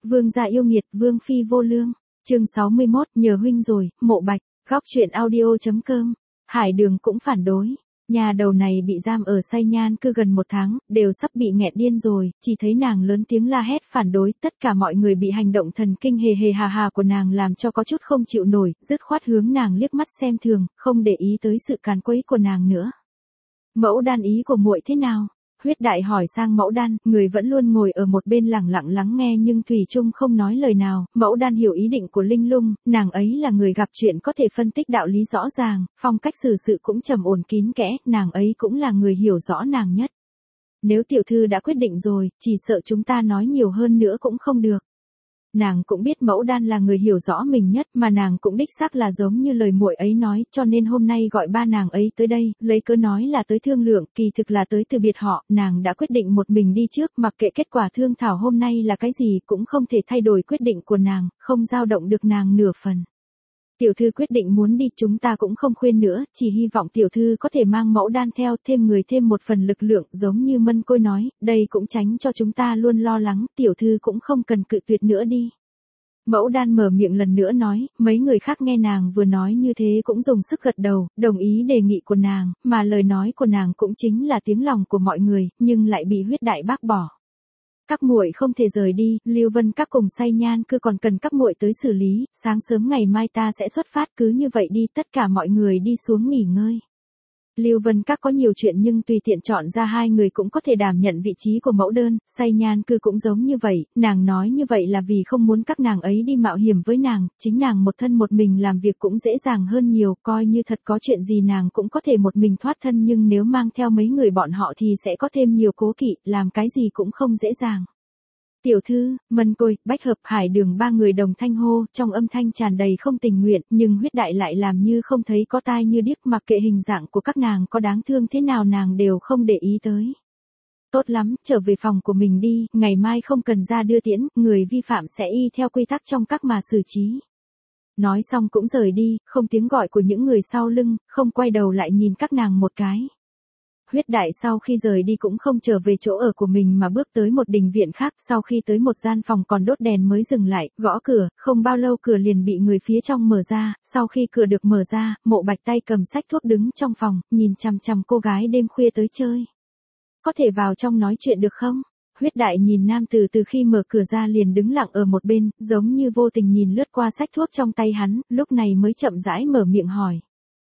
Vương gia yêu nghiệt, vương phi vô lương. Chương 61, nhờ huynh rồi, Mộ Bạch. Góc truyện audio.com. Hải Đường cũng phản đối. Nhà đầu này bị giam ở Say Nhan cư gần 1 tháng, đều sắp bị nghẹn điên rồi, chỉ thấy nàng lớn tiếng la hét phản đối, tất cả mọi người bị hành động thần kinh hề hề hà hà của nàng làm cho có chút không chịu nổi, dứt khoát hướng nàng liếc mắt xem thường, không để ý tới sự càn quấy của nàng nữa. Mẫu Đan, ý của muội thế nào? Huyết Đại hỏi sang Mẫu Đan, người vẫn luôn ngồi ở một bên lẳng lặng lắng nghe nhưng thủy chung không nói lời nào. Mẫu Đan hiểu ý định của Linh Lung, nàng ấy là người gặp chuyện có thể phân tích đạo lý rõ ràng, phong cách xử sự cũng trầm ổn kín kẽ, nàng ấy cũng là người hiểu rõ nàng nhất. Nếu tiểu thư đã quyết định rồi, chỉ sợ chúng ta nói nhiều hơn nữa cũng không được. Nàng cũng biết Mẫu Đan là người hiểu rõ mình nhất, mà nàng cũng đích xác là giống như lời muội ấy nói, cho nên hôm nay gọi ba nàng ấy tới đây, lấy cớ nói là tới thương lượng, kỳ thực là tới từ biệt họ, nàng đã quyết định một mình đi trước, mặc kệ kết quả thương thảo hôm nay là cái gì, cũng không thể thay đổi quyết định của nàng, không dao động được nàng nửa phần. Tiểu thư quyết định muốn đi, chúng ta cũng không khuyên nữa, chỉ hy vọng tiểu thư có thể mang Mẫu Đan theo, thêm người thêm một phần lực lượng, giống như Mân Côi nói, đây cũng tránh cho chúng ta luôn lo lắng, tiểu thư cũng không cần cự tuyệt nữa đi. Mẫu Đan mở miệng lần nữa nói, mấy người khác nghe nàng vừa nói như thế cũng dùng sức gật đầu, đồng ý đề nghị của nàng, mà lời nói của nàng cũng chính là tiếng lòng của mọi người, nhưng lại bị Huyết Đại bác bỏ. Các muội không thể rời đi, Lưu Vân Các cùng Say Nhan cư còn cần các muội tới xử lý, sáng sớm ngày mai ta sẽ xuất phát, cứ như vậy đi, tất cả mọi người đi xuống nghỉ ngơi. Lưu Vân Các có nhiều chuyện nhưng tùy tiện chọn ra 2 người cũng có thể đảm nhận vị trí của mẫu đơn, Say Nhan cư cũng giống như vậy, nàng nói như vậy là vì không muốn các nàng ấy đi mạo hiểm với nàng, chính nàng một thân một mình làm việc cũng dễ dàng hơn nhiều, coi như thật có chuyện gì nàng cũng có thể một mình thoát thân, nhưng nếu mang theo mấy người bọn họ thì sẽ có thêm nhiều cố kỵ, làm cái gì cũng không dễ dàng. Tiểu thư, Mân Côi, Bách Hợp, Hải Đường 3 người đồng thanh hô, trong âm thanh tràn đầy không tình nguyện, nhưng Huyết Đại lại làm như không thấy có tai như điếc, mặc kệ hình dạng của các nàng có đáng thương thế nào nàng đều không để ý tới. Tốt lắm, trở về phòng của mình đi, ngày mai không cần ra đưa tiễn, người vi phạm sẽ y theo quy tắc trong các mà xử trí. Nói xong cũng rời đi, không tiếng gọi của những người sau lưng, không quay đầu lại nhìn các nàng một cái. Huyết Đại sau khi rời đi cũng không trở về chỗ ở của mình mà bước tới một đình viện khác, sau khi tới một gian phòng còn đốt đèn mới dừng lại, gõ cửa, không bao lâu cửa liền bị người phía trong mở ra, sau khi cửa được mở ra, Mộ Bạch tay cầm sách thuốc đứng trong phòng, nhìn chằm chằm cô gái đêm khuya tới chơi. Có thể vào trong nói chuyện được không? Huyết Đại nhìn nam tử từ khi mở cửa ra liền đứng lặng ở một bên, giống như vô tình nhìn lướt qua sách thuốc trong tay hắn, lúc này mới chậm rãi mở miệng hỏi.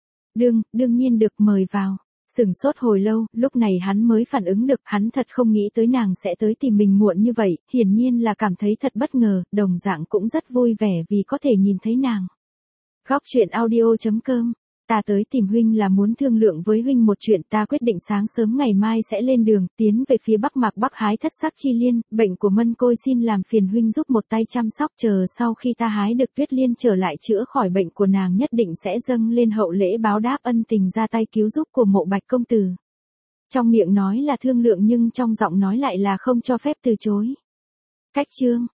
Đương nhiên được, mời vào. Sửng sốt hồi lâu, lúc này hắn mới phản ứng được, hắn thật không nghĩ tới nàng sẽ tới tìm mình muộn như vậy, hiển nhiên là cảm thấy thật bất ngờ, đồng dạng cũng rất vui vẻ vì có thể nhìn thấy nàng. Góc truyện audio.com. Ta tới tìm huynh là muốn thương lượng với huynh một chuyện, ta quyết định sáng sớm ngày mai sẽ lên đường, tiến về phía Bắc Mạc Bắc hái thất sắc chi liên, bệnh của Mân Côi xin làm phiền huynh giúp một tay chăm sóc, chờ sau khi ta hái được Tuyết Liên trở lại chữa khỏi bệnh của nàng nhất định sẽ dâng lên hậu lễ báo đáp ân tình ra tay cứu giúp của Mộ Bạch công tử. Trong miệng nói là thương lượng nhưng trong giọng nói lại là không cho phép từ chối. Cách chương.